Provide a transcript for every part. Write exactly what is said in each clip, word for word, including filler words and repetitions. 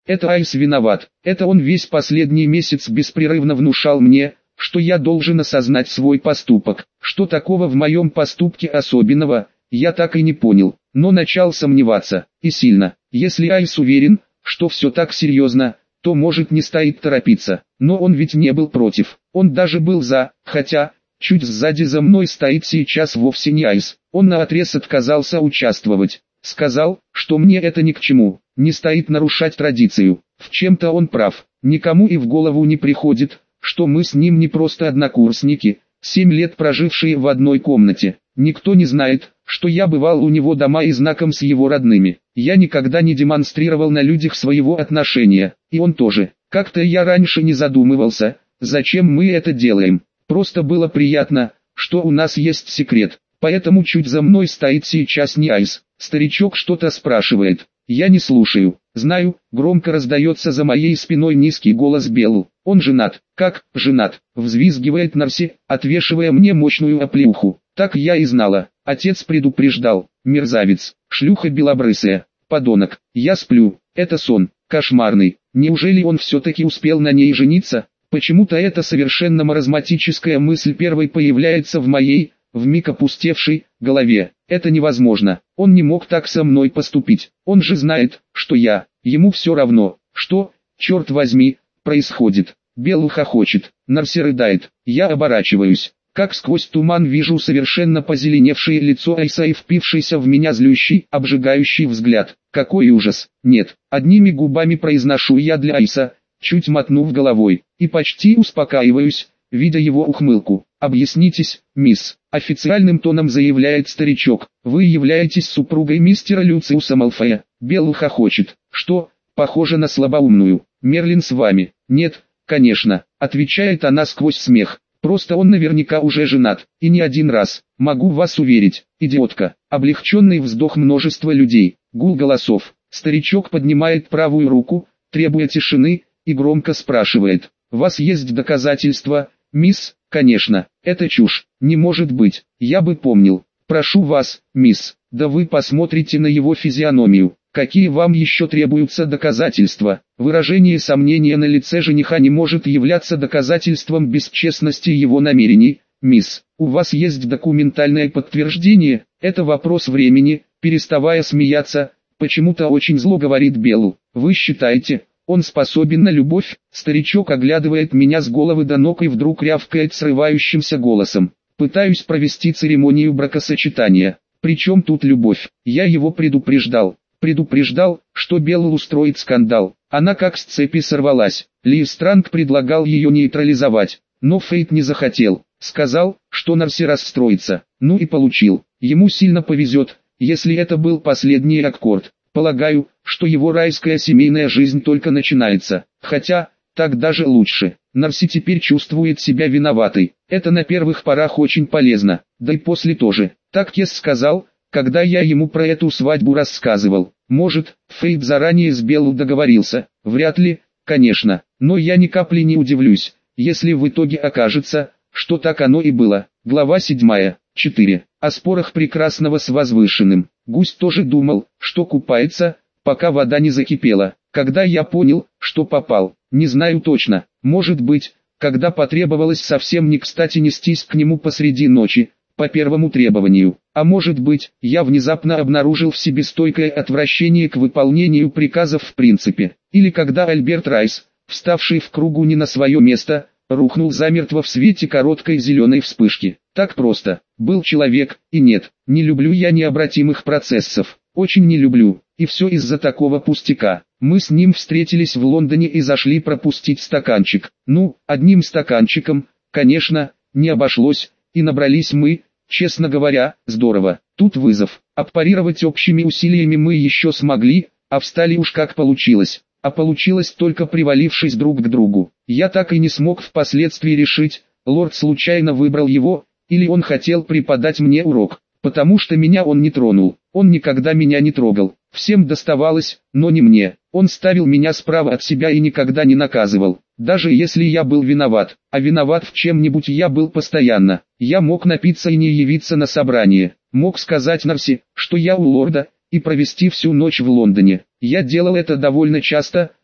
Это Айс виноват. Это он весь последний месяц беспрерывно внушал мне, что я должен осознать свой поступок. Что такого в моем поступке особенного, я так и не понял, но начал сомневаться, и сильно. Если Айс уверен, что все так серьезно, то может не стоит торопиться. Но он ведь не был против, он даже был за, хотя, чуть сзади за мной стоит сейчас вовсе не Айс. Он наотрез отказался участвовать. Сказал, что мне это ни к чему, не стоит нарушать традицию. В чем-то он прав, никому и в голову не приходит, что мы с ним не просто однокурсники, семь лет прожившие в одной комнате. Никто не знает, что я бывал у него дома и знаком с его родными. Я никогда не демонстрировал на людях своего отношения, и он тоже. Как-то я раньше не задумывался, зачем мы это делаем. Просто было приятно, что у нас есть секрет. Поэтому чуть за мной стоит сейчас не Айс. Старичок что-то спрашивает. Я не слушаю. Знаю, громко раздается за моей спиной низкий голос Белл. Он женат. Как, женат? Взвизгивает Нарси, отвешивая мне мощную оплеуху. Так я и знала. Отец предупреждал. Мерзавец, шлюха белобрысая, подонок. Я сплю. Это сон. Кошмарный. Неужели он все-таки успел на ней жениться? Почему-то эта совершенно маразматическая мысль первой появляется в моей, вмиг опустевшей, голове. Это невозможно. Он не мог так со мной поступить. Он же знает, что я. Ему все равно, что, черт возьми, происходит. Белл хохочет, Нарси рыдает. Я оборачиваюсь. Как сквозь туман вижу совершенно позеленевшее лицо Айса и впившийся в меня злющий, обжигающий взгляд. Какой ужас. Нет, одними губами произношу я для Айса, чуть мотнув головой, и почти успокаиваюсь, видя его ухмылку. «Объяснитесь, мисс», — официальным тоном заявляет старичок. «Вы являетесь супругой мистера Люциуса Малфоя». Белл хохочет. «Что, похоже на слабоумную? Мерлин с вами?» «Нет, конечно», — отвечает она сквозь смех. «Просто он наверняка уже женат, и не один раз. Могу вас уверить, идиотка». Облегченный вздох множества людей. Гул голосов. Старичок поднимает правую руку, требуя тишины, и громко спрашивает. «Вас есть доказательства, мисс?» «Конечно, это чушь, не может быть, я бы помнил. Прошу вас, мисс, да вы посмотрите на его физиономию. Какие вам еще требуются доказательства?» Выражение сомнения на лице жениха не может являться доказательством бесчестности его намерений. «Мисс, у вас есть документальное подтверждение?» «Это вопрос времени», переставая смеяться, почему-то очень зло говорит Белл. «Вы считаете, он способен на любовь?» Старичок оглядывает меня с головы до ног и вдруг рявкает срывающимся голосом. «Пытаюсь провести церемонию бракосочетания. Причем тут любовь? Я его предупреждал. Предупреждал, что Белл устроит скандал. Она как с цепи сорвалась. Ли Странг предлагал ее нейтрализовать, но Фейт не захотел. Сказал, что Нарси расстроится. Ну и получил. Ему сильно повезет, если это был последний аккорд. Полагаю, что его райская семейная жизнь только начинается. Хотя, так даже лучше. Нарси теперь чувствует себя виноватой. Это на первых порах очень полезно. Да и после тоже. Так Кес сказал, когда я ему про эту свадьбу рассказывал. Может, Фейт заранее с Беллу договорился. Вряд ли, конечно. Но я ни капли не удивлюсь, если в итоге окажется, что так оно и было. Глава седьмая. четыре. О спорах прекрасного с возвышенным. Гусь тоже думал, что купается, пока вода не закипела. Когда я понял, что попал, не знаю точно. Может быть, когда потребовалось совсем не кстати нестись к нему посреди ночи, по первому требованию. А может быть, я внезапно обнаружил в себе стойкое отвращение к выполнению приказов в принципе. Или когда Альберт Райс, вставший в кругу не на свое место, рухнул замертво в свете короткой зеленой вспышки. Так просто. Был человек, и нет, не люблю я необратимых процессов. Очень не люблю, и все из-за такого пустяка. Мы с ним встретились в Лондоне и зашли пропустить стаканчик. Ну, одним стаканчиком, конечно, не обошлось, и набрались мы, честно говоря, здорово. Тут вызов. Отпарировать общими усилиями мы еще смогли, а встали уж как получилось. А получилось только привалившись друг к другу. Я так и не смог впоследствии решить, лорд случайно выбрал его, или он хотел преподать мне урок, потому что меня он не тронул. Он никогда меня не трогал. Всем доставалось, но не мне. Он ставил меня справа от себя и никогда не наказывал, даже если я был виноват. А виноват в чем-нибудь я был постоянно. Я мог напиться и не явиться на собрание. Мог сказать Нарси, что я у лорда, и провести всю ночь в Лондоне. Я делал это довольно часто,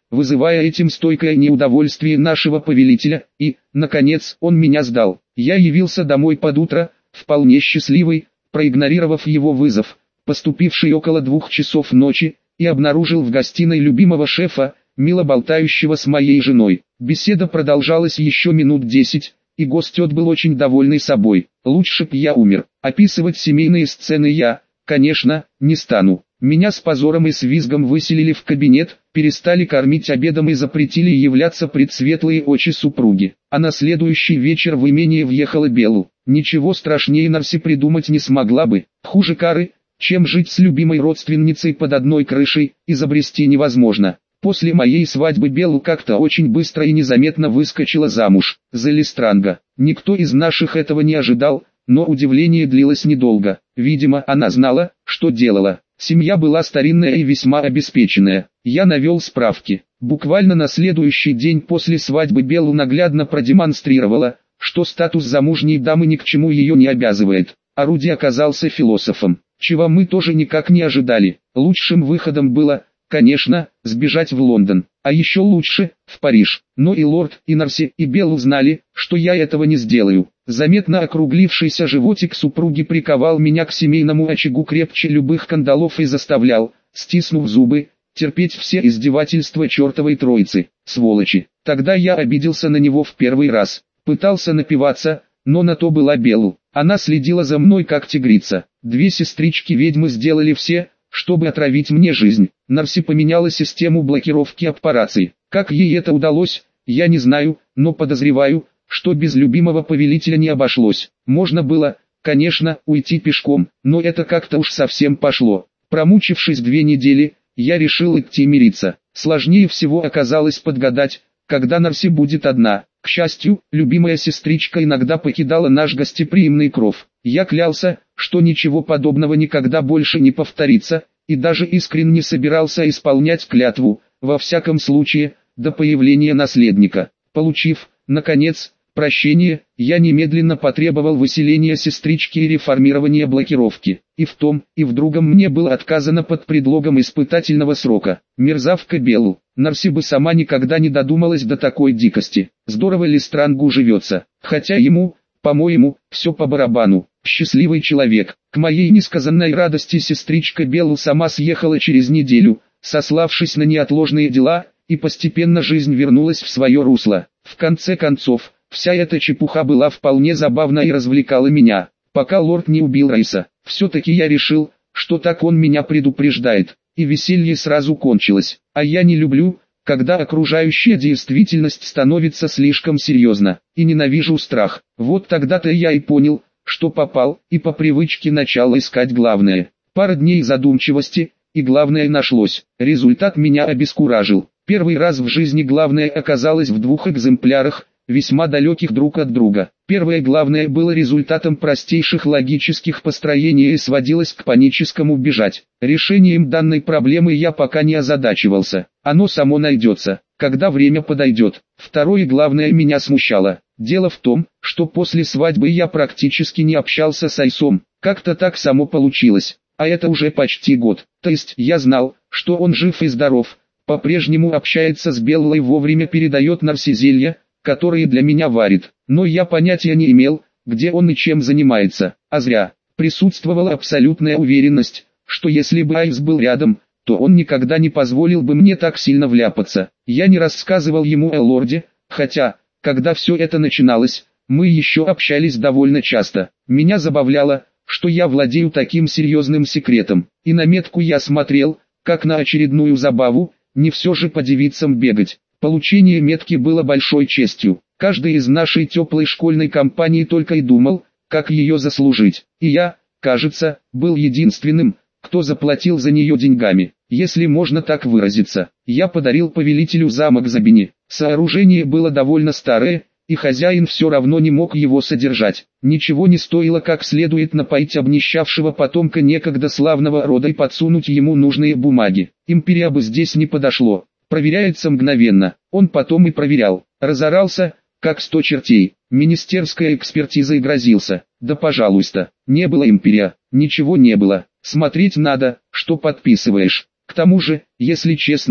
вызывая этим стойкое неудовольствие нашего повелителя, и, наконец, он меня сдал. Я явился домой под утро, вполне счастливый, проигнорировав его вызов, поступивший около двух часов ночи, и обнаружил в гостиной любимого шефа, мило болтающего с моей женой. Беседа продолжалась еще минут десять, и гость отбыл очень довольный собой. Лучше б я умер. Описывать семейные сцены я, конечно, не стану. Меня с позором и с визгом выселили в кабинет, перестали кормить обедом и запретили являться пред светлые очи супруги. А на следующий вечер в имение въехала Беллу. Ничего страшнее Нарси придумать не смогла бы. Хуже кары, чем жить с любимой родственницей под одной крышей, изобрести невозможно. После моей свадьбы Беллу как-то очень быстро и незаметно выскочила замуж за Листранга. Никто из наших этого не ожидал, но удивление длилось недолго. Видимо, она знала, что делала. Семья была старинная и весьма обеспеченная. Я навел справки. Буквально на следующий день после свадьбы Беллу наглядно продемонстрировала, что статус замужней дамы ни к чему ее не обязывает. А Руди оказался философом, чего мы тоже никак не ожидали. Лучшим выходом было, конечно, сбежать в Лондон, а еще лучше, в Париж. Но и лорд, и Нарси, и Беллу знали, что я этого не сделаю. Заметно округлившийся животик супруги приковал меня к семейному очагу крепче любых кандалов и заставлял, стиснув зубы, терпеть все издевательства чертовой троицы, сволочи. Тогда я обиделся на него в первый раз, пытался напиваться, но на то была Беллу. Она следила за мной как тигрица. Две сестрички-ведьмы сделали все, чтобы отравить мне жизнь. Нарси поменяла систему блокировки операций. Как ей это удалось, я не знаю, но подозреваю, что без любимого повелителя не обошлось. Можно было, конечно, уйти пешком, но это как-то уж совсем пошло. Промучившись две недели, я решил идти мириться. Сложнее всего оказалось подгадать, когда Нарси будет одна. К счастью, любимая сестричка иногда покидала наш гостеприимный кров. Я клялся, что ничего подобного никогда больше не повторится, и даже искренне собирался исполнять клятву, во всяком случае, до появления наследника. Получив, наконец, прощение, я немедленно потребовал выселения сестрички и реформирования блокировки. И в том, и в другом мне было отказано под предлогом испытательного срока. Мерзавка Беллу. Нарси бы сама никогда не додумалась до такой дикости. Здорово Листрангу живется, хотя ему, по-моему, все по барабану. Счастливый человек. К моей несказанной радости сестричка Беллу сама съехала через неделю, сославшись на неотложные дела, и постепенно жизнь вернулась в свое русло. В конце концов, вся эта чепуха была вполне забавна и развлекала меня, пока лорд не убил Райса. Все-таки я решил, что так он меня предупреждает, и веселье сразу кончилось. А я не люблю, когда окружающая действительность становится слишком серьезно, и ненавижу страх. Вот тогда-то я и понял, что попал, и по привычке начал искать главное. Пара дней задумчивости, и главное нашлось. Результат меня обескуражил. Первый раз в жизни главное оказалось в двух экземплярах, весьма далеких друг от друга. Первое главное было результатом простейших логических построений и сводилось к паническому бежать. Решением данной проблемы я пока не озадачивался. Оно само найдется, когда время подойдет. Второе главное меня смущало. Дело в том, что после свадьбы я практически не общался с Айсом. Как-то так само получилось. А это уже почти год. То есть я знал, что он жив и здоров. По-прежнему общается с Беллой, вовремя передает Нарси зелья, которые для меня варит, но я понятия не имел, где он и чем занимается, а зря. Присутствовала абсолютная уверенность, что если бы Айс был рядом, то он никогда не позволил бы мне так сильно вляпаться. Я не рассказывал ему о лорде, хотя, когда все это начиналось, мы еще общались довольно часто. Меня забавляло, что я владею таким серьезным секретом, и на метку я смотрел, как на очередную забаву, не все же по девицам бегать. Получение метки было большой честью. Каждый из нашей теплой школьной компании только и думал, как ее заслужить. И я, кажется, был единственным, кто заплатил за нее деньгами, если можно так выразиться. Я подарил повелителю замок Забини. Сооружение было довольно старое, и хозяин все равно не мог его содержать. Ничего не стоило как следует напоить обнищавшего потомка некогда славного рода и подсунуть ему нужные бумаги. Империя бы здесь не подошло. Проверяется мгновенно. Он потом и проверял. Разорался, как сто чертей. Министерская экспертиза и грозился. Да пожалуйста, не было империя, ничего не было. Смотреть надо, что подписываешь. К тому же, если честно,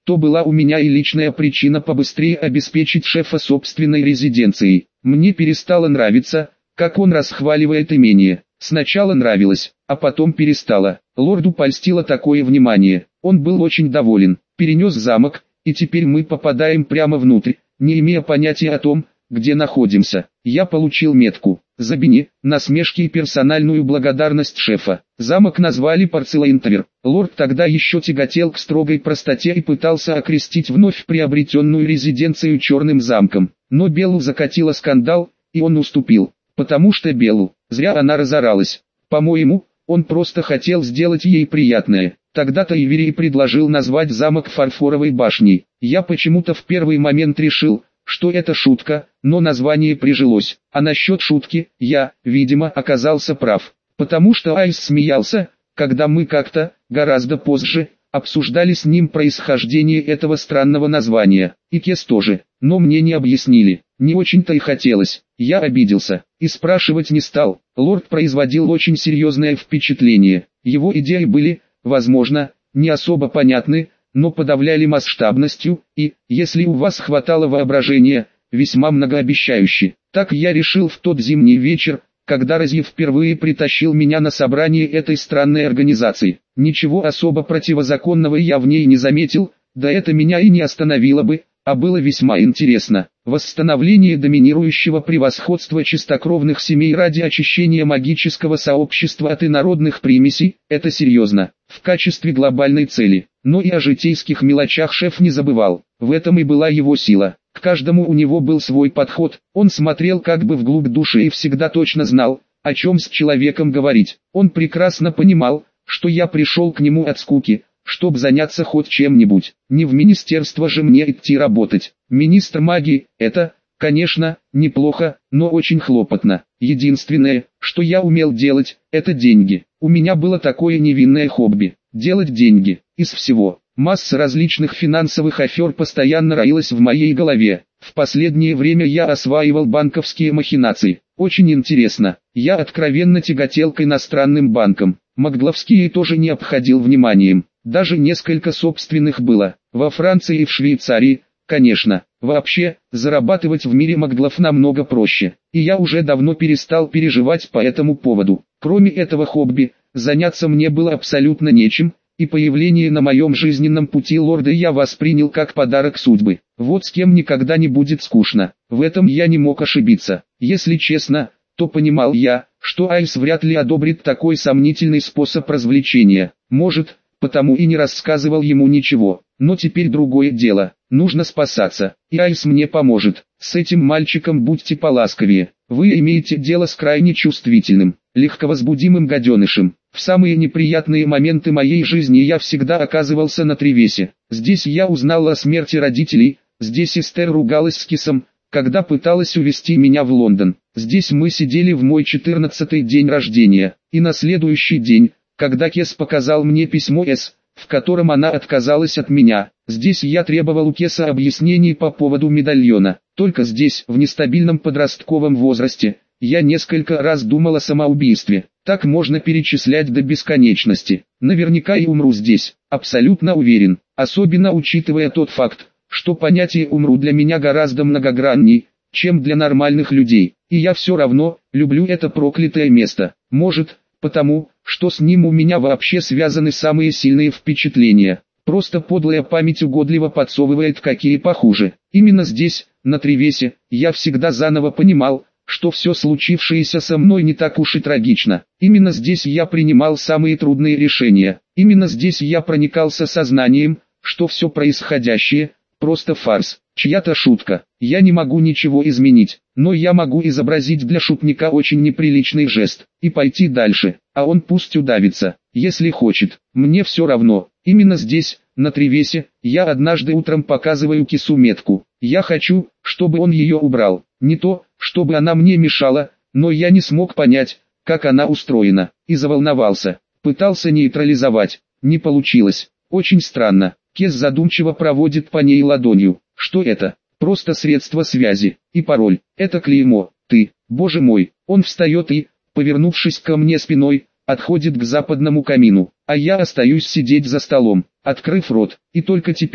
то была у меня и личная причина побыстрее обеспечить шефа собственной резиденцией. Мне перестало нравиться, как он расхваливает имение. Сначала нравилось, а потом перестало. Лорду польстило такое внимание. Он был очень доволен, перенес замок, и теперь мы попадаем прямо внутрь, не имея понятия о том, где находимся. Я получил метку за Бенни, насмешки и персональную благодарность шефа. Замок назвали Порцелейнтовер. Лорд тогда еще тяготел к строгой простоте и пытался окрестить вновь приобретенную резиденцию черным замком. Но Беллу закатила скандал, и он уступил. Потому что Беллу, зря она разоралась. По-моему, он просто хотел сделать ей приятное. Тогда-то Ивери предложил назвать замок Фарфоровой башней. Я почему-то в первый момент решил, что это шутка, но название прижилось. А насчет шутки, я, видимо, оказался прав. Потому что Айс смеялся, когда мы как-то, гораздо позже, обсуждали с ним происхождение этого странного названия. И Кес тоже, но мне не объяснили. Не очень-то и хотелось. Я обиделся и спрашивать не стал. Лорд производил очень серьезное впечатление. Его идеи были, возможно, не особо понятны, но подавляли масштабностью и, если у вас хватало воображения, весьма многообещающе. Так я решил в тот зимний вечер, когда Розье впервые притащил меня на собрание этой странной организации. Ничего особо противозаконного я в ней не заметил, да это меня и не остановило бы, а было весьма интересно. Восстановление доминирующего превосходства чистокровных семей ради очищения магического сообщества от инородных примесей – это серьезно, в качестве глобальной цели. Но и о житейских мелочах шеф не забывал, в этом и была его сила. К каждому у него был свой подход, он смотрел как бы вглубь души и всегда точно знал, о чем с человеком говорить. Он прекрасно понимал, что я пришел к нему от скуки, чтобы заняться хоть чем-нибудь. Не в министерство же мне идти работать. Министр магии – это, конечно, неплохо, но очень хлопотно. Единственное, что я умел делать, это деньги. У меня было такое невинное хобби – делать деньги. Из всего. Масса различных финансовых афер постоянно роилась в моей голове. В последнее время я осваивал банковские махинации. Очень интересно. Я откровенно тяготел к иностранным банкам. Магловские тоже не обходил вниманием. Даже несколько собственных было. Во Франции и в Швейцарии, конечно. Вообще, зарабатывать в мире Маглов намного проще. И я уже давно перестал переживать по этому поводу. Кроме этого хобби, заняться мне было абсолютно нечем. И появление на моем жизненном пути лорда я воспринял как подарок судьбы. Вот с кем никогда не будет скучно. В этом я не мог ошибиться. Если честно, то понимал я, что Айс вряд ли одобрит такой сомнительный способ развлечения. Может, потому и не рассказывал ему ничего. Но теперь другое дело. Нужно спасаться. И Айс мне поможет. С этим мальчиком будьте поласковее. Вы имеете дело с крайне чувствительным, легковозбудимым гаденышем. В самые неприятные моменты моей жизни я всегда оказывался на Тревесе. Здесь я узнал о смерти родителей, здесь Эстер ругалась с Кисом, когда пыталась увезти меня в Лондон. Здесь мы сидели в мой четырнадцатый день рождения, и на следующий день, когда Кес показал мне письмо С, в котором она отказалась от меня. Здесь я требовал у Кеса объяснений по поводу медальона. Только здесь, в нестабильном подростковом возрасте, я несколько раз думал о самоубийстве. Так можно перечислять до бесконечности. Наверняка и умру здесь, абсолютно уверен. Особенно учитывая тот факт, что понятие «умру» для меня гораздо многогранней, чем для нормальных людей. И я все равно люблю это проклятое место. Может, потому, что с ним у меня вообще связаны самые сильные впечатления. Просто подлая память угодливо подсовывает какие похуже. Именно здесь, на Тревесе, я всегда заново понимал, что все случившееся со мной не так уж и трагично. Именно здесь я принимал самые трудные решения. Именно здесь я проникался сознанием, что все происходящее – просто фарс, чья-то шутка. Я не могу ничего изменить, но я могу изобразить для шутника очень неприличный жест и пойти дальше, а он пусть удавится, если хочет. Мне все равно. Именно здесь, на Тревесе, я однажды утром показываю Кису метку. Я хочу, чтобы он ее убрал. Не то, чтобы она мне мешала, но я не смог понять, как она устроена, и заволновался. Пытался нейтрализовать, не получилось. Очень странно. Кес задумчиво проводит по ней ладонью. Что это? Просто средство связи. И пароль. Это клеймо. Ты, боже мой. Он встает и, повернувшись ко мне спиной, отходит к западному камину. А я остаюсь сидеть за столом, открыв рот. И только теперь,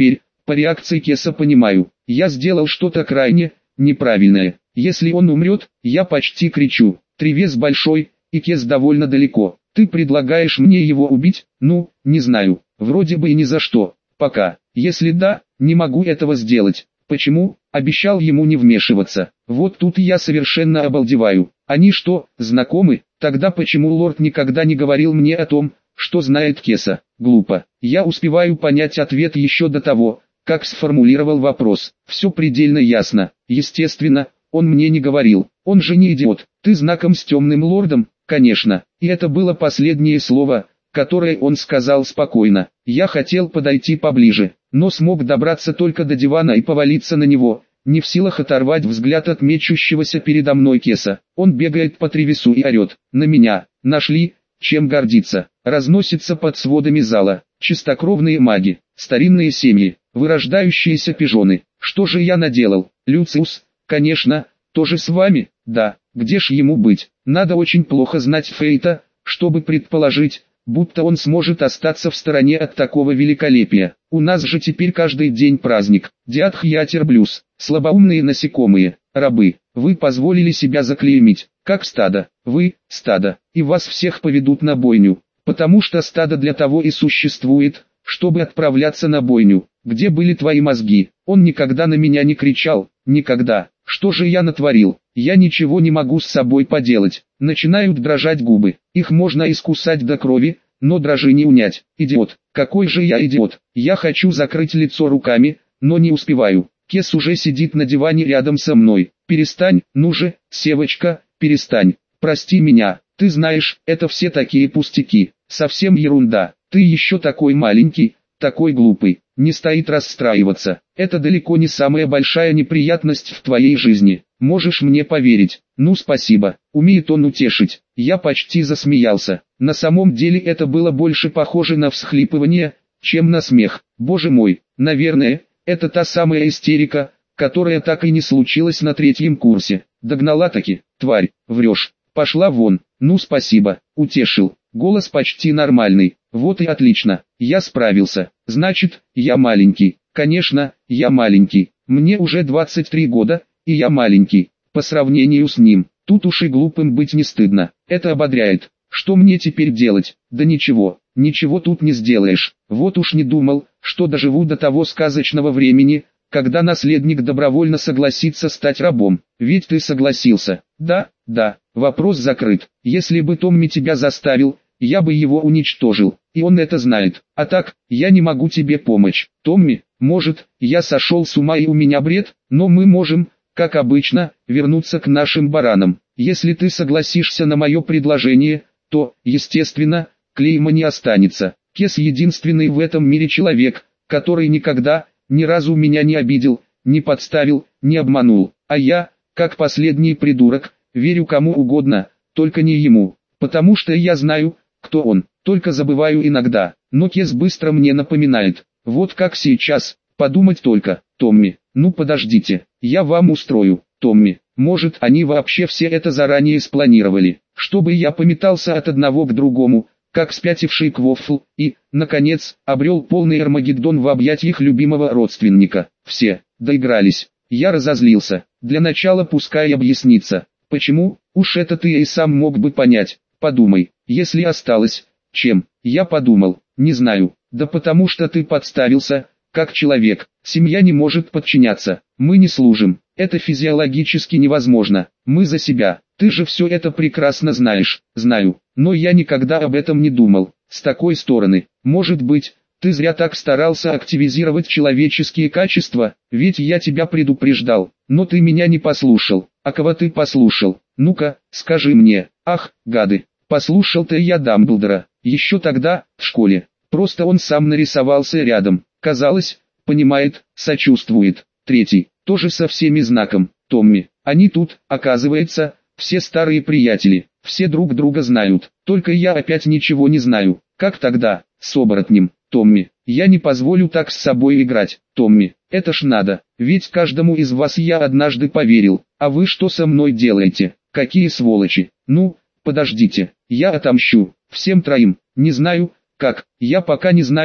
По реакции Кеса понимаю, я сделал что-то крайне неправильное. Если он умрет, я почти кричу. Тревес большой, и Кес довольно далеко. Ты предлагаешь мне его убить? Ну, не знаю. Вроде бы и ни за что. Пока. Если да, не могу этого сделать. Почему? Обещал ему не вмешиваться. Вот тут я совершенно обалдеваю. Они что, знакомы? Тогда почему лорд никогда не говорил мне о том, что знает Кеса? Глупо. Я успеваю понять ответ еще до того, как сформулировал вопрос. Все предельно ясно. Естественно, он мне не говорил. Он же не идиот. Ты знаком с темным лордом? Конечно. И это было последнее слово, которое он сказал спокойно. Я хотел подойти поближе, но смог добраться только до дивана и повалиться на него, не в силах оторвать взгляд от мечущегося передо мной Кеса. Он бегает по Тревесу и орет. На меня. Нашли, чем гордиться. Разносится под сводами зала. Чистокровные маги, старинные семьи, вырождающиеся пижоны. Что же я наделал? Люциус, конечно, тоже с вами? Да, где ж ему быть? Надо очень плохо знать Фейта, чтобы предположить, будто он сможет остаться в стороне от такого великолепия. У нас же теперь каждый день праздник. Диадхьятерблюс, слабоумные насекомые, рабы. Вы позволили себя заклеймить, как стадо. Вы, стадо, и вас всех поведут на бойню. Потому что стадо для того и существует, чтобы отправляться на бойню. Где были твои мозги? Он никогда на меня не кричал, никогда. Что же я натворил? Я ничего не могу с собой поделать. Начинают дрожать губы. Их можно искусать до крови, но дрожи не унять. Идиот. Какой же я идиот. Я хочу закрыть лицо руками, но не успеваю. Кес уже сидит на диване рядом со мной. Перестань, ну же, Севочка, перестань. Прости меня. Ты знаешь, это все такие пустяки. Совсем ерунда. Ты еще такой маленький, такой глупый. Не стоит расстраиваться. Это далеко не самая большая неприятность в твоей жизни. Можешь мне поверить. Ну спасибо. Умеет он утешить. Я почти засмеялся. На самом деле это было больше похоже на всхлипывание, чем на смех. Боже мой, наверное, это та самая истерика, которая так и не случилась на третьем курсе. Догнала таки, тварь, врешь. Пошла вон. Ну спасибо, утешил. Голос почти нормальный. Вот и отлично. Я справился. Значит, я маленький. Конечно, я маленький. Мне уже двадцать три года, и я маленький. По сравнению с ним, тут уж и глупым быть не стыдно. Это ободряет. Что мне теперь делать? Да ничего, ничего тут не сделаешь. Вот уж не думал, что доживу до того сказочного времени, когда наследник добровольно согласится стать рабом. Ведь ты согласился. Да, да, вопрос закрыт. Если бы Томми тебя заставил, я бы его уничтожил, и он это знает. А так, я не могу тебе помочь. Томми, может, я сошел с ума и у меня бред, но мы можем, как обычно, вернуться к нашим баранам. Если ты согласишься на мое предложение, то, естественно, клейма не останется. Кес единственный в этом мире человек, который никогда, ни разу меня не обидел, не подставил, не обманул. А я, как последний придурок, верю кому угодно, только не ему. Потому что я знаю, кто он, только забываю иногда. Но Кес быстро мне напоминает. Вот как сейчас, подумать только, Томми. Ну подождите, я вам устрою, Томми. Может, они вообще все это заранее спланировали, чтобы я пометался от одного к другому, как спятивший Квоффл, и, наконец, обрел полный Армагеддон в объятиях любимого родственника. Все, доигрались. Я разозлился. Для начала пускай объяснится. Почему? Уж это ты и сам мог бы понять. Подумай, если осталось, чем? Я подумал, не знаю. Да потому что ты подставился, как человек. Семья не может подчиняться. Мы не служим. Это физиологически невозможно. Мы за себя. Ты же все это прекрасно знаешь. Знаю. Но я никогда об этом не думал. С такой стороны, может быть, ты зря так старался активизировать человеческие качества, ведь я тебя предупреждал. Но ты меня не послушал. А кого ты послушал? Ну-ка, скажи мне. Ах, гады. Послушал-то я Дамблдора. Еще тогда, в школе. Просто он сам нарисовался рядом. Казалось, понимает, сочувствует. Третий, тоже со всеми знаком. Томми. Они тут, оказывается, все старые приятели. Все друг друга знают. Только я опять ничего не знаю. Как тогда, с оборотнем? Томми. Я не позволю так с собой играть. Томми. Это ж надо. Ведь каждому из вас я однажды поверил. А вы что со мной делаете? Какие сволочи. Ну, подождите. Я отомщу. Всем троим. Не знаю, как. Я пока не знаю,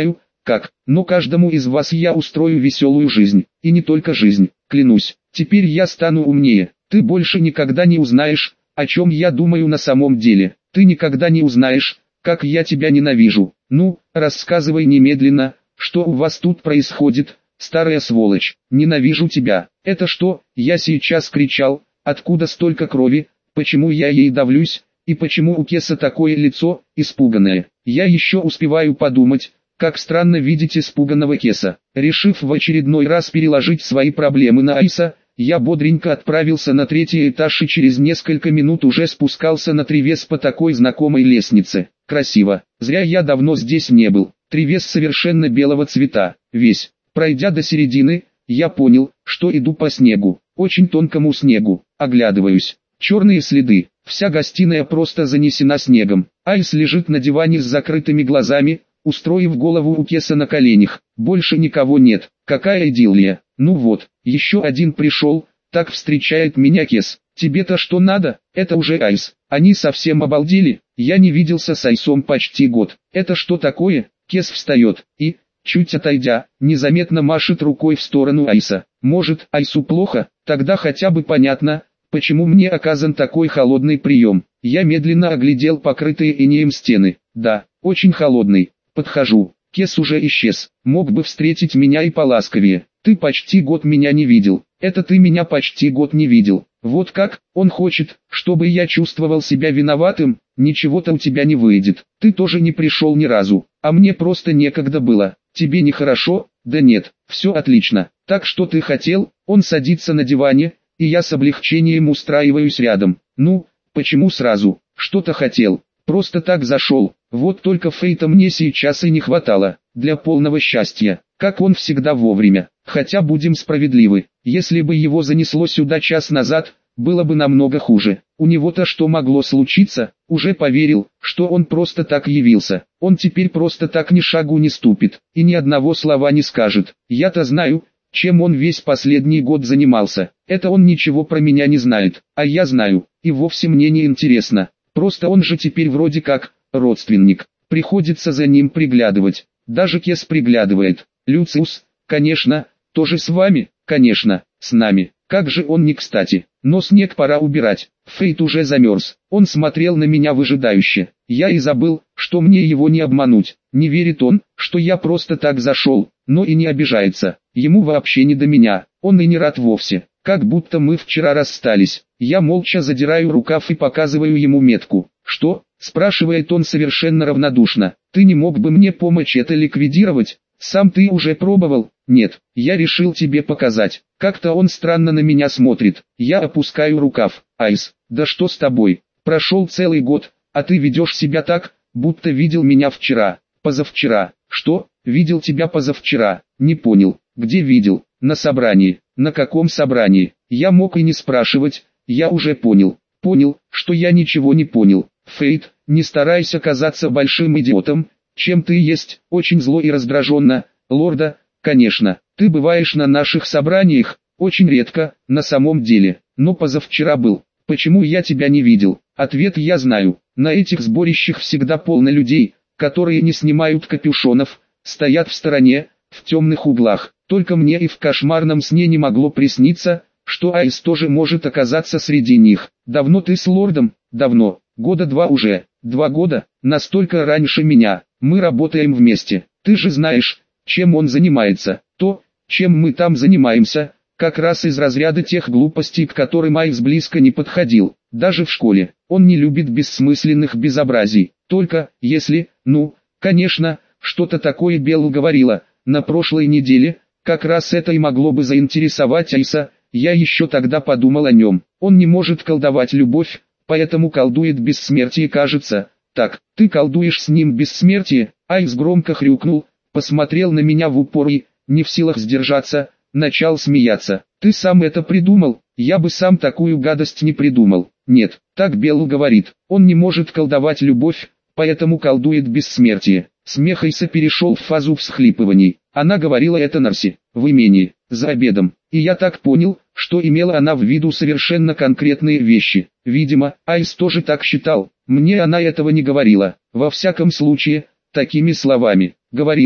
как, но каждому из вас я устрою веселую жизнь, и не только жизнь, клянусь, теперь я стану умнее, ты больше никогда не узнаешь, о чем я думаю на самом деле, ты никогда не узнаешь, как я тебя ненавижу, ну, рассказывай немедленно, что у вас тут происходит, старая сволочь, ненавижу тебя, это что, я сейчас кричал, откуда столько крови, почему я ей давлюсь, и почему у Кеса такое лицо, испуганное, я еще успеваю подумать, как странно видеть испуганного Кеса. Решив в очередной раз переложить свои проблемы на Айса, я бодренько отправился на третий этаж и через несколько минут уже спускался на Тревес по такой знакомой лестнице. Красиво, зря я давно здесь не был. Тревес совершенно белого цвета, весь. Пройдя до середины, я понял, что иду по снегу, очень тонкому снегу. Оглядываюсь, черные следы, вся гостиная просто занесена снегом. Айс лежит на диване с закрытыми глазами, устроив голову у Кеса на коленях. Больше никого нет, какая идиллия. Ну вот, еще один пришел, так встречает меня Кес. Тебе-то что надо? Это уже Айс. Они совсем обалдели, я не виделся с Айсом почти год. Это что такое? Кес встает и, чуть отойдя, незаметно машет рукой в сторону Айса. Может, Айсу плохо? Тогда хотя бы понятно, почему мне оказан такой холодный прием. Я медленно оглядел покрытые инеем стены. Да, очень холодный. Подхожу. Кес уже исчез. Мог бы встретить меня и поласковее. Ты почти год меня не видел. Это ты меня почти год не видел. Вот как, он хочет, чтобы я чувствовал себя виноватым, ничего-то у тебя не выйдет. Ты тоже не пришел ни разу, а мне просто некогда было. Тебе нехорошо? Да нет, все отлично. Так что ты хотел? Он садится на диване, и я с облегчением устраиваюсь рядом. Ну, почему сразу? Что-то хотел. Просто так зашел. Вот только Фейта мне сейчас и не хватало, для полного счастья. Как он всегда вовремя. Хотя будем справедливы, если бы его занесло сюда час назад, было бы намного хуже. У него-то что могло случиться? Уже поверил, что он просто так явился. Он теперь просто так ни шагу не ступит, и ни одного слова не скажет. Я-то знаю, чем он весь последний год занимался. Это он ничего про меня не знает, а я знаю, и вовсе мне не интересно. Просто он же теперь вроде как родственник. Приходится за ним приглядывать. Даже Кес приглядывает. Люциус, конечно, тоже с вами, конечно, с нами. Как же он не кстати. Но снег пора убирать. Фейт уже замерз. Он смотрел на меня выжидающе. Я и забыл, что мне его не обмануть. Не верит он, что я просто так зашел, но и не обижается. Ему вообще не до меня. Он и не рад вовсе. Как будто мы вчера расстались. Я молча задираю рукав и показываю ему метку. «Что?» – спрашивает он совершенно равнодушно. «Ты не мог бы мне помочь это ликвидировать? Сам ты уже пробовал?» «Нет, я решил тебе показать». Как-то он странно на меня смотрит. Я опускаю рукав. «Айс, да что с тобой? Прошел целый год, а ты ведешь себя так, будто видел меня вчера, позавчера». «Что? Видел тебя позавчера?» «Не понял. Где видел?» «На собрании». «На каком собрании?» Я мог и не спрашивать, я уже понял. Понял, что я ничего не понял. Фейт, не старайся казаться большим идиотом, чем ты есть, очень зло и раздраженно. Лорда, конечно, ты бываешь на наших собраниях, очень редко, на самом деле, но позавчера был. Почему я тебя не видел? Ответ я знаю. На этих сборищах всегда полно людей, которые не снимают капюшонов, стоят в стороне, в темных углах. Только мне и в кошмарном сне не могло присниться, что Айс тоже может оказаться среди них. Давно ты с лордом? Давно. Года два уже. Два года? Настолько раньше меня. Мы работаем вместе. Ты же знаешь, чем он занимается. То, чем мы там занимаемся, как раз из разряда тех глупостей, к которым Айс близко не подходил. Даже в школе. Он не любит бессмысленных безобразий. Только, если, ну, конечно, что-то такое Белл говорила, на прошлой неделе, как раз это и могло бы заинтересовать Айса. Я еще тогда подумал о нем. Он не может колдовать любовь, поэтому колдует бессмертие, кажется. Так, ты колдуешь с ним бессмертие? Айс громко хрюкнул, посмотрел на меня в упор и, не в силах сдержаться, начал смеяться. Ты сам это придумал? Я бы сам такую гадость не придумал. Нет, так Белл говорит. Он не может колдовать любовь, поэтому колдует бессмертие. Смех Айса перешел в фазу всхлипываний. Она говорила это Нарси, в имении, за обедом. И я так понял, что имела она в виду совершенно конкретные вещи. Видимо, Айс тоже так считал. Мне она этого не говорила. Во всяком случае, такими словами. Говорила,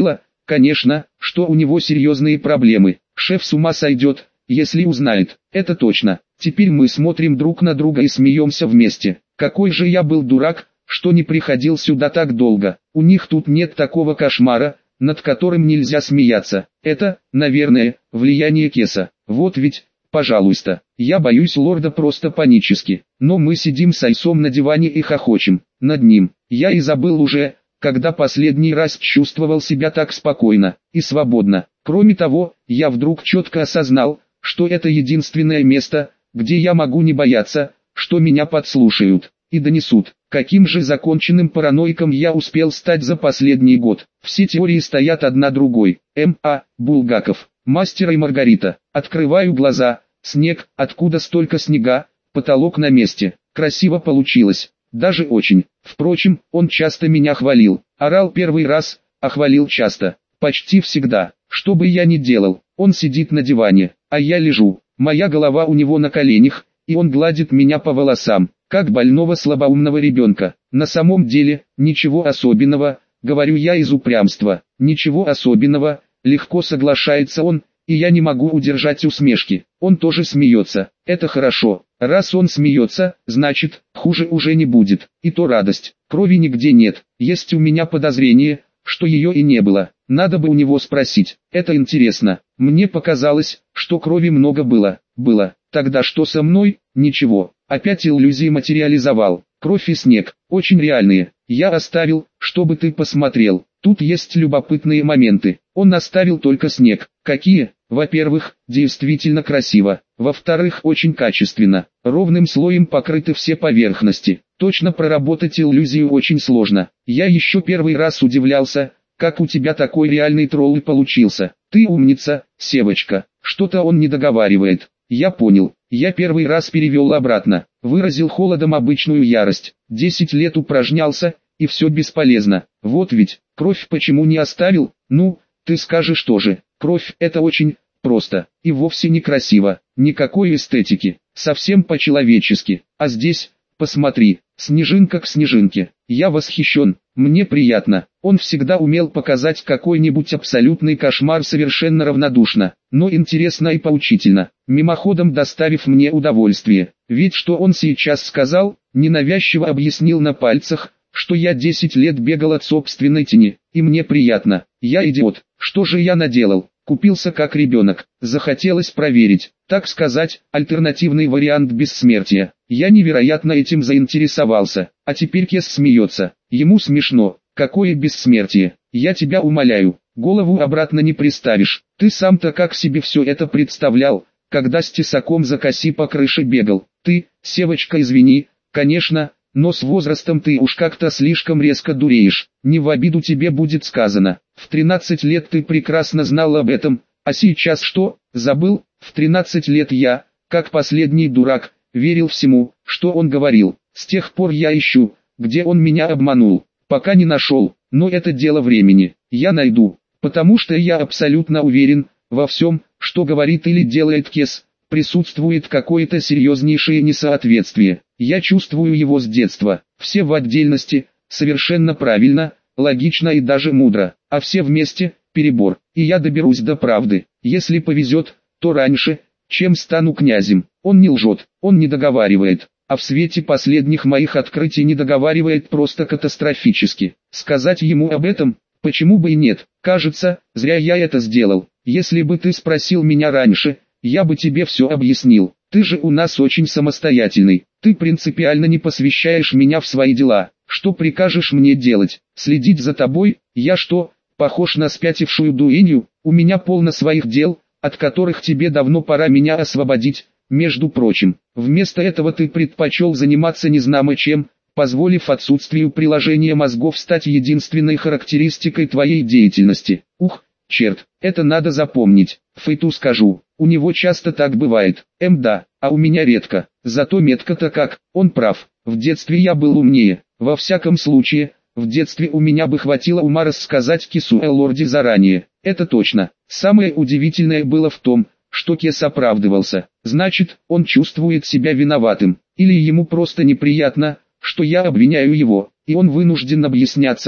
конечно, что у него серьезные проблемы. Шеф с ума сойдет, если узнает. Это точно. Теперь мы смотрим друг на друга и смеемся вместе. Какой же я был дурак, что не приходил сюда так долго. У них тут нет такого кошмара, над которым нельзя смеяться. Это, наверное, влияние Кеса. Вот ведь, пожалуйста, я боюсь лорда просто панически. Но мы сидим с Айсом на диване и хохочем над ним. Я и забыл уже, когда последний раз чувствовал себя так спокойно и свободно. Кроме того, я вдруг четко осознал, что это единственное место, где я могу не бояться, что меня подслушают и донесут. Каким же законченным параноиком я успел стать за последний год. Все теории стоят одна другой. М. А. Булгаков. Мастер и Маргарита. Открываю глаза. Снег, откуда столько снега, потолок на месте. Красиво получилось. Даже очень. Впрочем, он часто меня хвалил. Орал первый раз, а хвалил часто. Почти всегда. Что бы я ни делал, он сидит на диване, а я лежу. Моя голова у него на коленях, и он гладит меня по волосам, как больного слабоумного ребенка. На самом деле, ничего особенного, говорю я из упрямства. Ничего особенного, легко соглашается он, и я не могу удержать усмешки. Он тоже смеется. Это хорошо. Раз он смеется, значит, хуже уже не будет. И то радость. Крови нигде нет. Есть у меня подозрение, что ее и не было. Надо бы у него спросить. Это интересно. Мне показалось, что крови много было. Было. Тогда что со мной? Ничего. Опять иллюзии материализовал. Кровь и снег. Очень реальные. Я оставил, чтобы ты посмотрел. Тут есть любопытные моменты. Он оставил только снег. Какие? Во-первых, действительно красиво. Во-вторых, очень качественно. Ровным слоем покрыты все поверхности. Точно проработать иллюзию очень сложно. Я еще первый раз удивлялся, как у тебя такой реальный тролл и получился. Ты умница, Севочка. Что-то он не договаривает. Я понял. Я первый раз перевел обратно. Выразил холодом обычную ярость. Десять лет упражнялся, и все бесполезно. Вот ведь, кровь почему не оставил? Ну, ты скажешь тоже. Кровь – это очень просто, и вовсе не красиво. Никакой эстетики. Совсем по-человечески. А здесь, посмотри, снежинка к снежинке. Я восхищен. Мне приятно. Он всегда умел показать какой-нибудь абсолютный кошмар совершенно равнодушно, но интересно и поучительно, мимоходом доставив мне удовольствие. Ведь что он сейчас сказал, ненавязчиво объяснил на пальцах, что я десять лет бегал от собственной тени, и мне приятно. Я идиот. Что же я наделал? Купился как ребенок. Захотелось проверить, так сказать, альтернативный вариант бессмертия. Я невероятно этим заинтересовался, а теперь Кес смеется. Ему смешно. Какое бессмертие? Я тебя умоляю, голову обратно не приставишь. Ты сам-то как себе все это представлял, когда с тесаком за коси по крыше бегал? Ты, Севочка, извини, конечно, но с возрастом ты уж как-то слишком резко дуреешь. Не в обиду тебе будет сказано. В тринадцать лет ты прекрасно знал об этом, а сейчас что, забыл? В тринадцать лет я, как последний дурак, верил всему, что он говорил. С тех пор я ищу, где он меня обманул. Пока не нашел, но это дело времени. Я найду, потому что я абсолютно уверен, во всем, что говорит или делает Кес, присутствует какое-то серьезнейшее несоответствие. Я чувствую его с детства. Все в отдельности, совершенно правильно, логично и даже мудро, а все вместе – перебор. И я доберусь до правды. Если повезет, то раньше, чем стану князем. Он не лжет, он не договаривает. А в свете последних моих открытий не договаривает просто катастрофически. Сказать ему об этом, почему бы и нет? Кажется, зря я это сделал. Если бы ты спросил меня раньше, я бы тебе все объяснил. Ты же у нас очень самостоятельный. Ты принципиально не посвящаешь меня в свои дела. Что прикажешь мне делать? Следить за тобой? Я что, похож на спятившую дуэнью? У меня полно своих дел, от которых тебе давно пора меня освободить. Между прочим, вместо этого ты предпочел заниматься незнамо чем, позволив отсутствию приложения мозгов стать единственной характеристикой твоей деятельности. Ух, черт, это надо запомнить. Фейту скажу, у него часто так бывает. Эм да, а у меня редко. Зато метко-то как, он прав. В детстве я был умнее. Во всяком случае, в детстве у меня бы хватило ума рассказать Кесу о лорде заранее. Это точно. Самое удивительное было в том, что Кес оправдывался. Значит, он чувствует себя виноватым. Или ему просто неприятно, что я обвиняю его, и он вынужден объясняться,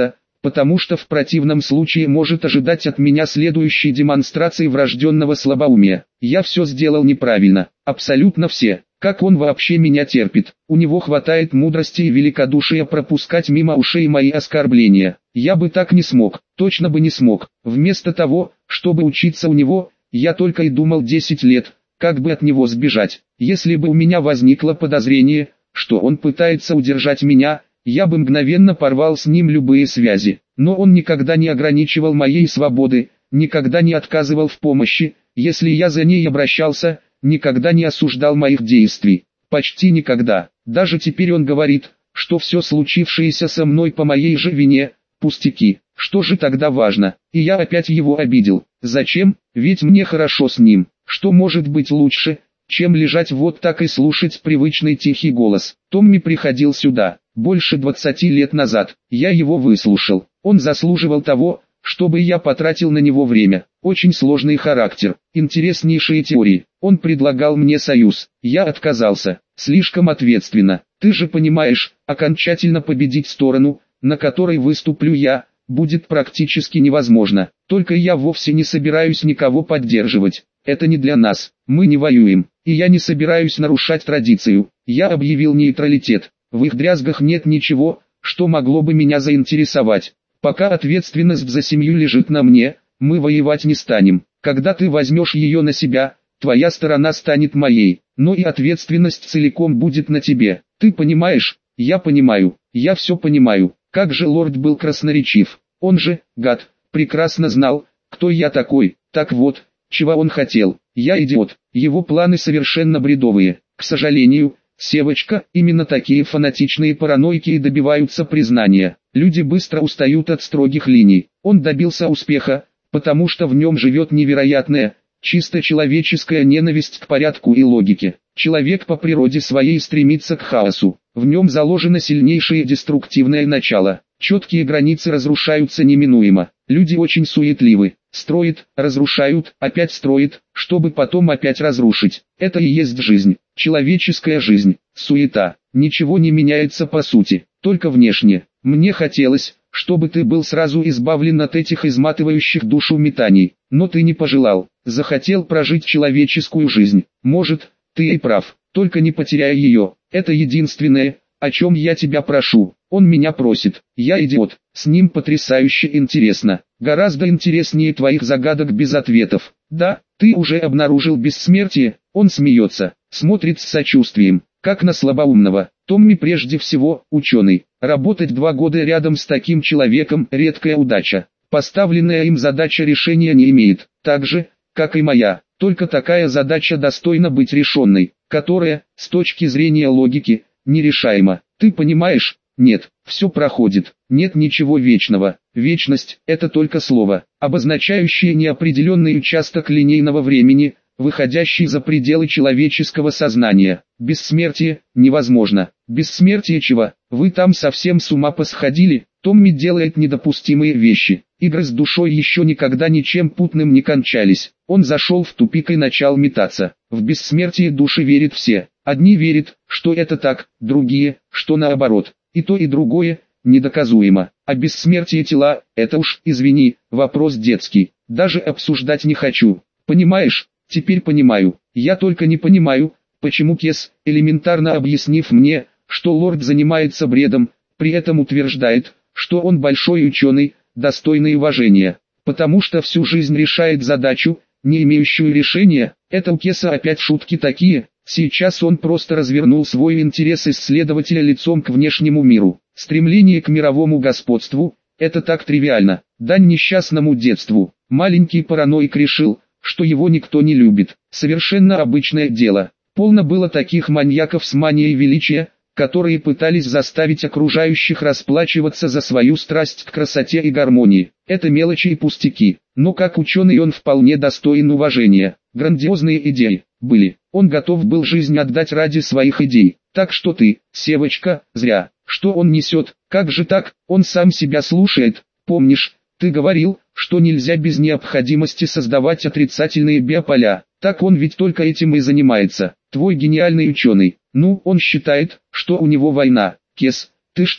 потому что в противном случае может ожидать от меня следующей демонстрации врожденного слабоумия. Я все сделал неправильно, абсолютно все. Как он вообще меня терпит? У него хватает мудрости и великодушия пропускать мимо ушей мои оскорбления. Я бы так не смог, точно бы не смог. Вместо того, чтобы учиться у него, я только и думал десять лет, как бы от него сбежать. Если бы у меня возникло подозрение, что он пытается удержать меня, я бы мгновенно порвал с ним любые связи. Но он никогда не ограничивал моей свободы, никогда не отказывал в помощи, если я за ней обращался, никогда не осуждал моих действий. Почти никогда. Даже теперь он говорит, что все случившееся со мной по моей же вине – пустяки. Что же тогда важно? И я опять его обидел. Зачем? Ведь мне хорошо с ним. Что может быть лучше, чем лежать вот так и слушать привычный тихий голос? Томми приходил сюда больше двадцати лет назад. Я его выслушал. Он заслуживал того, чтобы я потратил на него время. Очень сложный характер, интереснейшие теории. Он предлагал мне союз. Я отказался. Слишком ответственно. Ты же понимаешь, окончательно победить сторону, на которой выступлю я, будет практически невозможно. Только я вовсе не собираюсь никого поддерживать. Это не для нас. Мы не воюем. И я не собираюсь нарушать традицию. Я объявил нейтралитет. В их дрязгах нет ничего, что могло бы меня заинтересовать. Пока ответственность за семью лежит на мне, мы воевать не станем. Когда ты возьмешь ее на себя, твоя сторона станет моей, но и ответственность целиком будет на тебе. Ты понимаешь? Я понимаю, я все понимаю. Как же лорд был красноречив. Он же, гад, прекрасно знал, кто я такой. Так вот, чего он хотел. Я идиот. Его планы совершенно бредовые. К сожалению, Севочка, именно такие фанатичные параноики и добиваются признания. Люди быстро устают от строгих линий. Он добился успеха, потому что в нем живет невероятная, чисто человеческая ненависть к порядку и логике. Человек по природе своей стремится к хаосу. В нем заложено сильнейшее деструктивное начало. Четкие границы разрушаются неминуемо. Люди очень суетливы. Строят, разрушают, опять строят, чтобы потом опять разрушить. Это и есть жизнь. Человеческая жизнь. Суета. Ничего не меняется по сути, только внешне. Мне хотелось, чтобы ты был сразу избавлен от этих изматывающих душу метаний. Но ты не пожелал. Захотел прожить человеческую жизнь. Может, ты и прав. Только не потеряй ее. Это единственное, о чем я тебя прошу. Он меня просит. Я идиот. С ним потрясающе интересно. Гораздо интереснее твоих загадок без ответов. Да, ты уже обнаружил бессмертие. Он смеется, смотрит с сочувствием, как на слабоумного. Томми прежде всего ученый. Работать два года рядом с таким человеком – редкая удача. Поставленная им задача решения не имеет. Так же, как и моя. Только такая задача достойна быть решенной, которая, с точки зрения логики, нерешаема. Ты понимаешь? Нет, все проходит. Нет ничего вечного. Вечность – это только слово, обозначающее неопределенный участок линейного времени, выходящий за пределы человеческого сознания. Бессмертие невозможно. Бессмертие чего? Вы там совсем с ума посходили? Томми делает недопустимые вещи. Игры с душой еще никогда ничем путным не кончались. Он зашел в тупик и начал метаться. В бессмертие души верят все. Одни верят, что это так, другие, что наоборот. И то и другое недоказуемо. А бессмертие тела – это уж, извини, вопрос детский. Даже обсуждать не хочу. Понимаешь? Теперь понимаю. Я только не понимаю, почему Кес, элементарно объяснив мне, что лорд занимается бредом, при этом утверждает, что он большой ученый, достойный уважения. Потому что всю жизнь решает задачу, не имеющую решения. Это у Кеса опять шутки такие. Сейчас он просто развернул свой интерес исследователя лицом к внешнему миру. Стремление к мировому господству – это так тривиально. Дань несчастному детству. Маленький параноик решил, что его никто не любит. Совершенно обычное дело. Полно было таких маньяков с манией величия, которые пытались заставить окружающих расплачиваться за свою страсть к красоте и гармонии. Это мелочи и пустяки. Но как ученый он вполне достоин уважения. Грандиозные идеи были. Он готов был жизнь отдать ради своих идей. Так что ты, Севочка, зря. Что он несет? Как же так? Он сам себя слушает. Помнишь, ты говорил, что нельзя без необходимости создавать отрицательные биополя. Так он ведь только этим и занимается. Твой гениальный ученый. Ну, он считает, что у него война. Кес, ты что,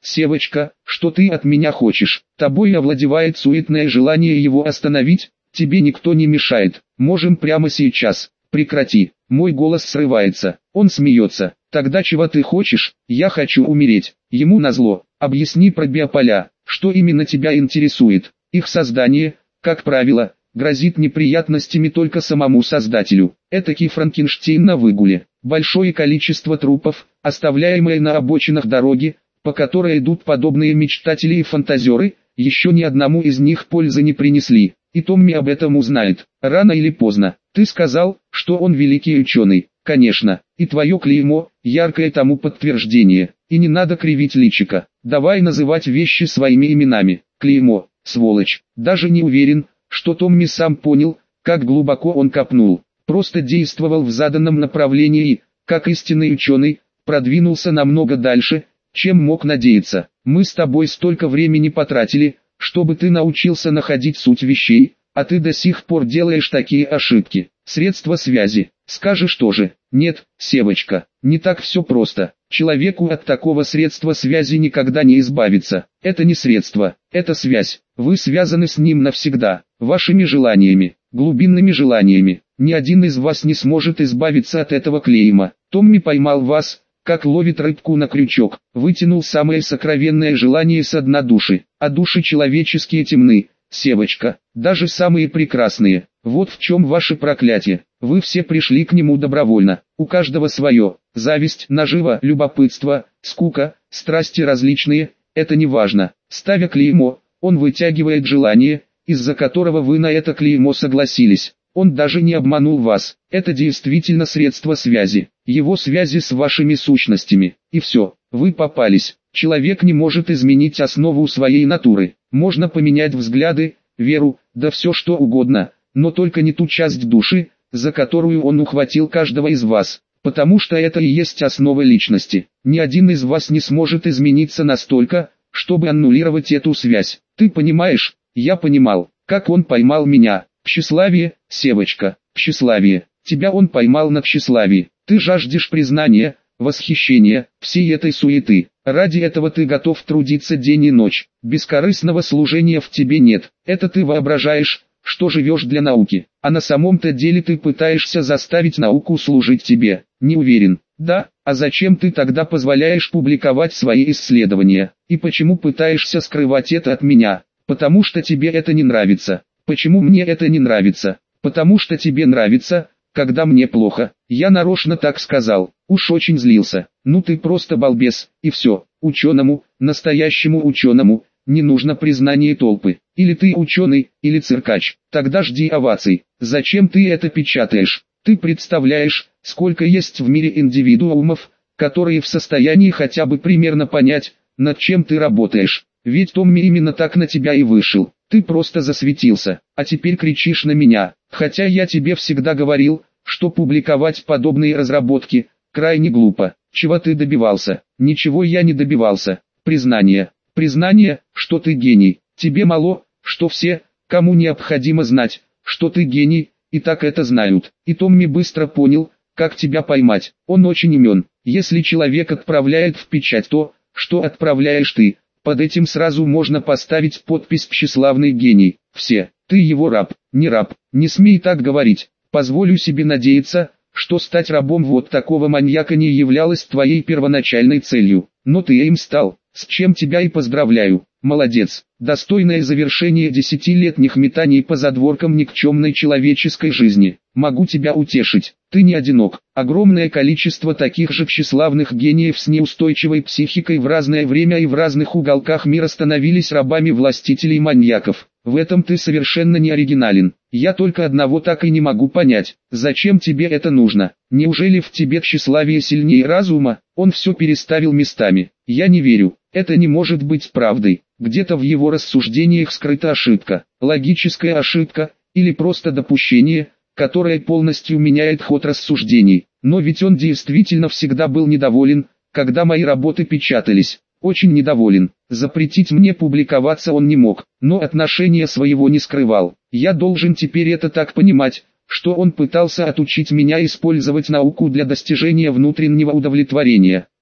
Севочка, что ты от меня хочешь? Тобой овладевает суетное желание его остановить, тебе никто не мешает, можем прямо сейчас. Прекрати, мой голос срывается, он смеется. Тогда чего ты хочешь? Я хочу умереть. Ему назло. Объясни про биополя, что именно тебя интересует. Их создание, как правило, грозит неприятностями только самому создателю. Этакий Франкенштейн на выгуле. Большое количество трупов, оставляемые на обочинах дороги, по которой идут подобные мечтатели и фантазеры, еще ни одному из них пользы не принесли. И Томми об этом узнает, рано или поздно. Ты сказал, что он великий ученый. Конечно, и твое клеймо – яркое тому подтверждение. И не надо кривить личико. Давай называть вещи своими именами. Клеймо, сволочь. Даже не уверен, что Томми сам понял, как глубоко он копнул. Просто действовал в заданном направлении и, как истинный ученый, продвинулся намного дальше, чем мог надеяться. Мы с тобой столько времени потратили, чтобы ты научился находить суть вещей, а ты до сих пор делаешь такие ошибки. Средства связи. Скажешь тоже. Нет, Севочка, не так все просто. Человеку от такого средства связи никогда не избавиться. Это не средство, это связь. Вы связаны с ним навсегда, вашими желаниями, глубинными желаниями. Ни один из вас не сможет избавиться от этого клейма. Томми поймал вас, как ловит рыбку на крючок, вытянул самое сокровенное желание со дна души. А души человеческие темны, Севочка, даже самые прекрасные. Вот в чем ваше проклятие. Вы все пришли к нему добровольно, у каждого свое. Зависть, нажива, любопытство, скука, страсти различные, это не важно. Ставя клеймо, он вытягивает желание, из-за которого вы на это клеймо согласились. Он даже не обманул вас. Это действительно средство связи. Его связи с вашими сущностями. И все, вы попались. Человек не может изменить основу своей натуры. Можно поменять взгляды, веру, да все что угодно, но только не ту часть души, за которую он ухватил каждого из вас. Потому что это и есть основа личности. Ни один из вас не сможет измениться настолько, чтобы аннулировать эту связь. Ты понимаешь? Я понимал, как он поймал меня. Тщеславие, Севочка, тщеславие. Тебя он поймал на тщеславии. Ты жаждешь признания, восхищения, всей этой суеты. Ради этого ты готов трудиться день и ночь. Бескорыстного служения в тебе нет. Это ты воображаешь, что живешь для науки. А на самом-то деле ты пытаешься заставить науку служить тебе. Не уверен. Да, а зачем ты тогда позволяешь публиковать свои исследования? И почему пытаешься скрывать это от меня? Потому что тебе это не нравится. Почему мне это не нравится? Потому что тебе нравится, когда мне плохо. Я нарочно так сказал. Уж очень злился. Ну ты просто балбес, и все. Ученому, настоящему ученому, не нужно признание толпы. Или ты ученый, или циркач. Тогда жди оваций. Зачем ты это печатаешь? Ты представляешь, сколько есть в мире индивидуумов, которые в состоянии хотя бы примерно понять, над чем ты работаешь. Ведь Томми именно так на тебя и вышел. Ты просто засветился, а теперь кричишь на меня. Хотя я тебе всегда говорил, что публиковать подобные разработки крайне глупо. Чего ты добивался? Ничего я не добивался. Признание. Признание, что ты гений. Тебе мало, что все, кому необходимо знать, что ты гений, и так это знают. И Томми быстро понял, как тебя поймать. Он очень умен. Если человек отправляет в печать то, что отправляешь ты, под этим сразу можно поставить подпись «Тщеславный гений». Все, ты его раб, не раб, не смей так говорить. Позволю себе надеяться, что стать рабом вот такого маньяка не являлось твоей первоначальной целью. Но ты им стал, с чем тебя и поздравляю. Молодец. Достойное завершение десятилетних метаний по задворкам никчемной человеческой жизни. Могу тебя утешить, ты не одинок. Огромное количество таких же тщеславных гениев с неустойчивой психикой в разное время и в разных уголках мира становились рабами властителей-маньяков. В этом ты совершенно не оригинален. Я только одного так и не могу понять, зачем тебе это нужно? Неужели в тебе тщеславие сильнее разума? Он все переставил местами. Я не верю, это не может быть правдой. Где-то в его рассуждениях скрыта ошибка, логическая ошибка, или просто допущение, которое полностью меняет ход рассуждений. Но ведь он действительно всегда был недоволен, когда мои работы печатались. Очень недоволен. Запретить мне публиковаться он не мог, но отношения своего не скрывал. Я должен теперь это так понимать, что он пытался отучить меня использовать науку для достижения внутреннего удовлетворения.